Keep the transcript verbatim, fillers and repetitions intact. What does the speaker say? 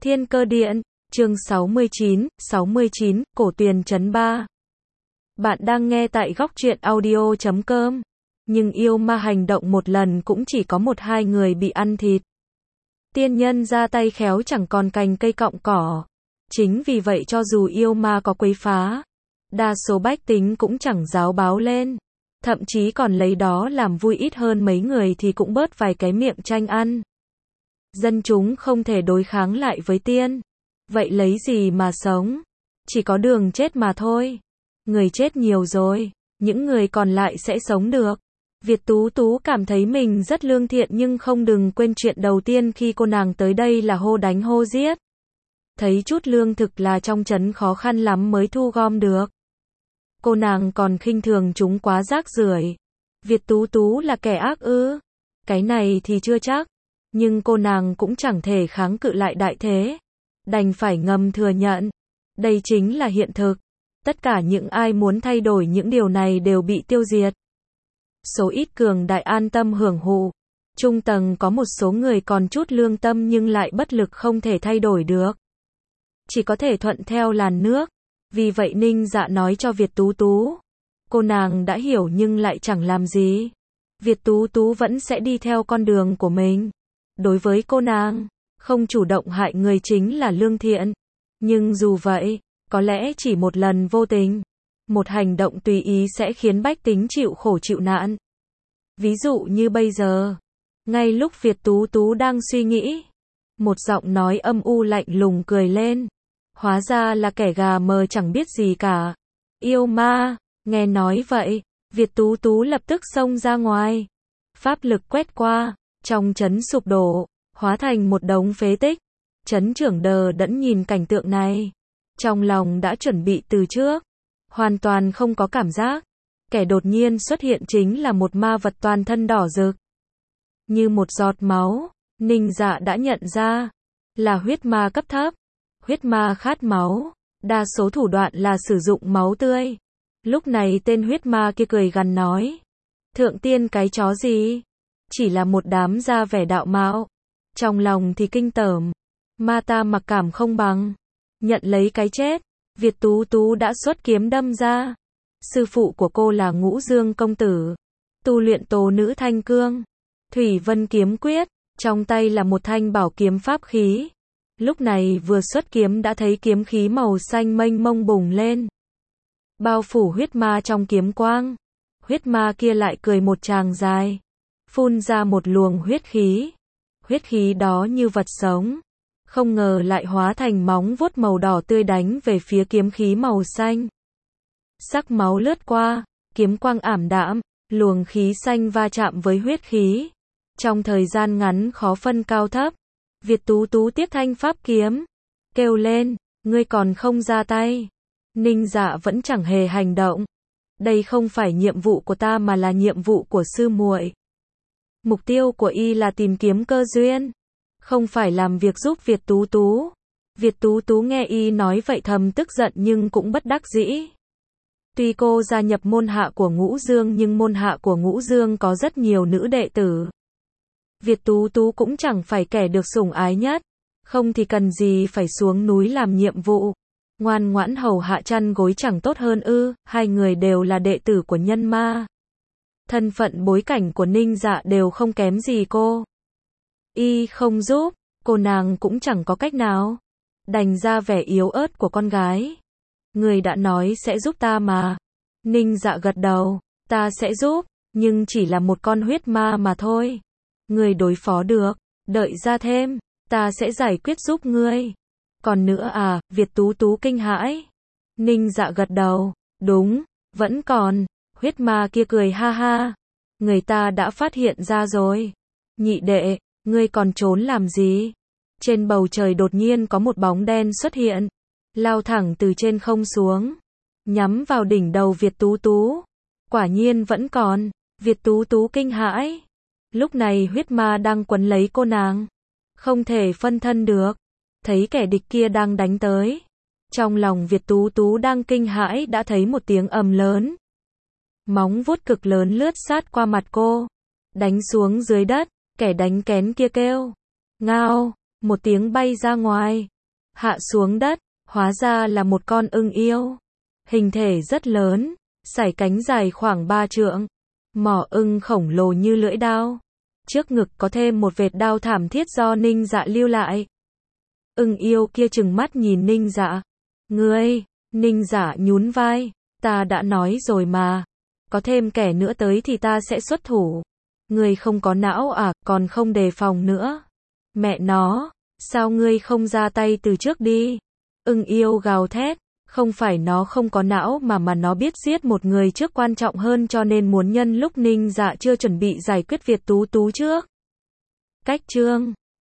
Thiên Cơ Điện, chương sáu mươi chín, sáu mươi chín, Cổ Tuyền Trấn ba. Bạn đang nghe tại góc truyện audio chấm com. Nhưng yêu ma hành động một lần cũng chỉ có một hai người bị ăn thịt. Tiên nhân ra tay khéo chẳng còn cành cây cọng cỏ. Chính vì vậy cho dù yêu ma có quấy phá, đa số bách tính cũng chẳng giáo báo lên. Thậm chí còn lấy đó làm vui, ít hơn mấy người thì cũng bớt vài cái miệng tranh ăn. Dân chúng không thể đối kháng lại với tiên. Vậy lấy gì mà sống? Chỉ có đường chết mà thôi. Người chết nhiều rồi, những người còn lại sẽ sống được. Việt Tú Tú cảm thấy mình rất lương thiện, nhưng không đừng quên chuyện đầu tiên khi cô nàng tới đây là hô đánh hô giết. Thấy chút lương thực là trong trấn khó khăn lắm mới thu gom được. Cô nàng còn khinh thường chúng quá rác rưởi. Việt Tú Tú là kẻ ác ư? Cái này thì chưa chắc. Nhưng cô nàng cũng chẳng thể kháng cự lại đại thế. Đành phải ngầm thừa nhận. Đây chính là hiện thực. Tất cả những ai muốn thay đổi những điều này đều bị tiêu diệt. Số ít cường đại an tâm hưởng thụ. Trung tầng có một số người còn chút lương tâm nhưng lại bất lực không thể thay đổi được. Chỉ có thể thuận theo làn nước. Vì vậy Ninh Dạ nói cho Việt Tú Tú. Cô nàng đã hiểu nhưng lại chẳng làm gì. Việt Tú Tú vẫn sẽ đi theo con đường của mình. Đối với cô nàng, không chủ động hại người chính là lương thiện. Nhưng dù vậy, có lẽ chỉ một lần vô tình, một hành động tùy ý sẽ khiến bách tính chịu khổ chịu nạn. Ví dụ như bây giờ, ngay lúc Việt Tú Tú đang suy nghĩ, một giọng nói âm u lạnh lùng cười lên. Hóa ra là kẻ gà mờ chẳng biết gì cả. Yêu ma, nghe nói vậy, Việt Tú Tú lập tức xông ra ngoài. Pháp lực quét qua, trong trấn sụp đổ, hóa thành một đống phế tích. Trấn trưởng đờ đẫn nhìn cảnh tượng này. Trong lòng đã chuẩn bị từ trước. Hoàn toàn không có cảm giác. Kẻ đột nhiên xuất hiện chính là một ma vật toàn thân đỏ rực. Như một giọt máu, Ninh Dạ đã nhận ra. Là huyết ma cấp thấp. Huyết ma khát máu. Đa số thủ đoạn là sử dụng máu tươi. Lúc này tên huyết ma kia cười gằn nói. Thượng tiên cái chó gì? Chỉ là một đám da vẻ đạo mạo. Trong lòng thì kinh tởm. Ma ta mặc cảm không bằng. Nhận lấy cái chết. Việt Tú Tú đã xuất kiếm đâm ra. Sư phụ của cô là Ngũ Dương công tử. Tu luyện Tố Nữ Thanh Cương. Thủy Vân kiếm quyết. Trong tay là một thanh bảo kiếm pháp khí. Lúc này vừa xuất kiếm đã thấy kiếm khí màu xanh mênh mông bùng lên. Bao phủ huyết ma trong kiếm quang. Huyết ma kia lại cười một tràng dài. Phun ra một luồng huyết khí. Huyết khí đó như vật sống. Không ngờ lại hóa thành móng vuốt màu đỏ tươi đánh về phía kiếm khí màu xanh. Sắc máu lướt qua, kiếm quang ảm đạm, luồng khí xanh va chạm với huyết khí. Trong thời gian ngắn khó phân cao thấp. Việt Tú Tú tiếp thanh pháp kiếm. Kêu lên, ngươi còn không ra tay. Ninh Dạ vẫn chẳng hề hành động. Đây không phải nhiệm vụ của ta mà là nhiệm vụ của sư muội. Mục tiêu của y là tìm kiếm cơ duyên. Không phải làm việc giúp Việt Tú Tú. Việt Tú Tú nghe y nói vậy thầm tức giận nhưng cũng bất đắc dĩ. Tuy cô gia nhập môn hạ của Ngũ Dương nhưng môn hạ của Ngũ Dương có rất nhiều nữ đệ tử. Việt Tú Tú cũng chẳng phải kẻ được sủng ái nhất. Không thì cần gì phải xuống núi làm nhiệm vụ. Ngoan ngoãn hầu hạ chăn gối chẳng tốt hơn ư? Hai người đều là đệ tử của nhân ma. Thân phận bối cảnh của Ninh Dạ đều không kém gì cô. Y không giúp, cô nàng cũng chẳng có cách nào. Đành ra vẻ yếu ớt của con gái. Người đã nói sẽ giúp ta mà. Ninh Dạ gật đầu. Ta sẽ giúp, nhưng chỉ là một con huyết ma mà thôi. Người đối phó được, đợi ra thêm, ta sẽ giải quyết giúp ngươi. Còn nữa à? Việt Tú Tú kinh hãi. Ninh Dạ gật đầu. Đúng, vẫn còn. Huyết ma kia cười ha ha. Người ta đã phát hiện ra rồi. Nhị đệ, ngươi còn trốn làm gì? Trên bầu trời đột nhiên có một bóng đen xuất hiện. Lao thẳng từ trên không xuống. Nhắm vào đỉnh đầu Việt Tú Tú. Quả nhiên vẫn còn. Việt Tú Tú kinh hãi. Lúc này huyết ma đang quấn lấy cô nàng. Không thể phân thân được. Thấy kẻ địch kia đang đánh tới. Trong lòng Việt Tú Tú đang kinh hãi đã thấy một tiếng ầm lớn. Móng vuốt cực lớn lướt sát qua mặt cô. Đánh xuống dưới đất. Kẻ đánh kén kia kêu. Ngao. Một tiếng bay ra ngoài. hạ xuống đất, hóa ra là một con ưng yêu. Hình thể rất lớn, sải cánh dài khoảng ba trượng, mỏ ưng khổng lồ như lưỡi đao. Trước ngực có thêm một vệt đao thảm thiết do Ninh Dạ lưu lại. Ưng yêu kia trừng mắt nhìn Ninh Dạ. Ngươi, Ninh Dạ nhún vai, ta đã nói rồi mà. Có thêm kẻ nữa tới thì ta sẽ xuất thủ. Ngươi không có não à, còn không đề phòng nữa. Mẹ nó, sao ngươi không ra tay từ trước đi? Ưng yêu gào thét, không phải nó không có não mà mà nó biết giết một người trước quan trọng hơn cho nên muốn nhân lúc Ninh Dạ chưa chuẩn bị giải quyết Việt Tú Tú trước. Cách chương